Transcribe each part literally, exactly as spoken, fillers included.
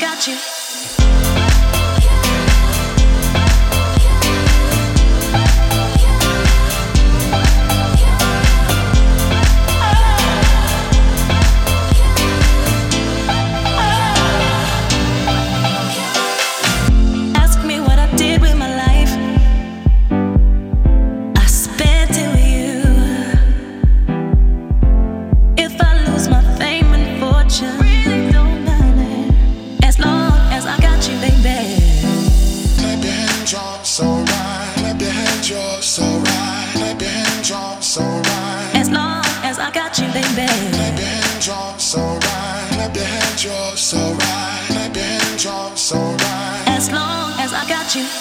got you. Ask me what I did with my life. I spent it with you. If I lose my fame and fortune, really don't matter, as long as I got you, baby. Clap your hands, you're so right. Clap your hands, you're so right. Clap your hands, you're so right. As long as I got you, baby. Clap your hands, you're so right. Clap your hands, you're so right. Clap your hands, you're so right. As long as I got you.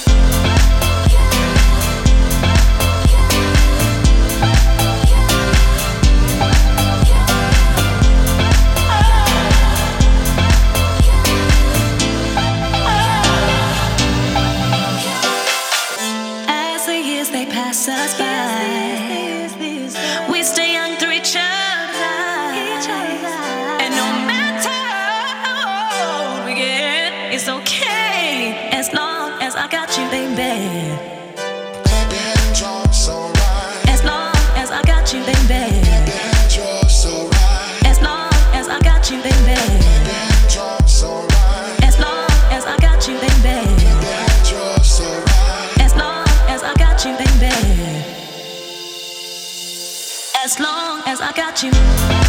As the years they pass us by, we stay young through each other's eyes. And no matter how old we get, it's okay as long as I got you, baby. Clap your hands, you're so right. As long as I got you, baby. Clap your hands, you're so right. As long as I got you, baby. Clap your hands, you're so right. As long as I got you, baby. Clap your hands, you're so right. As long as I got you, baby. As long as I got you.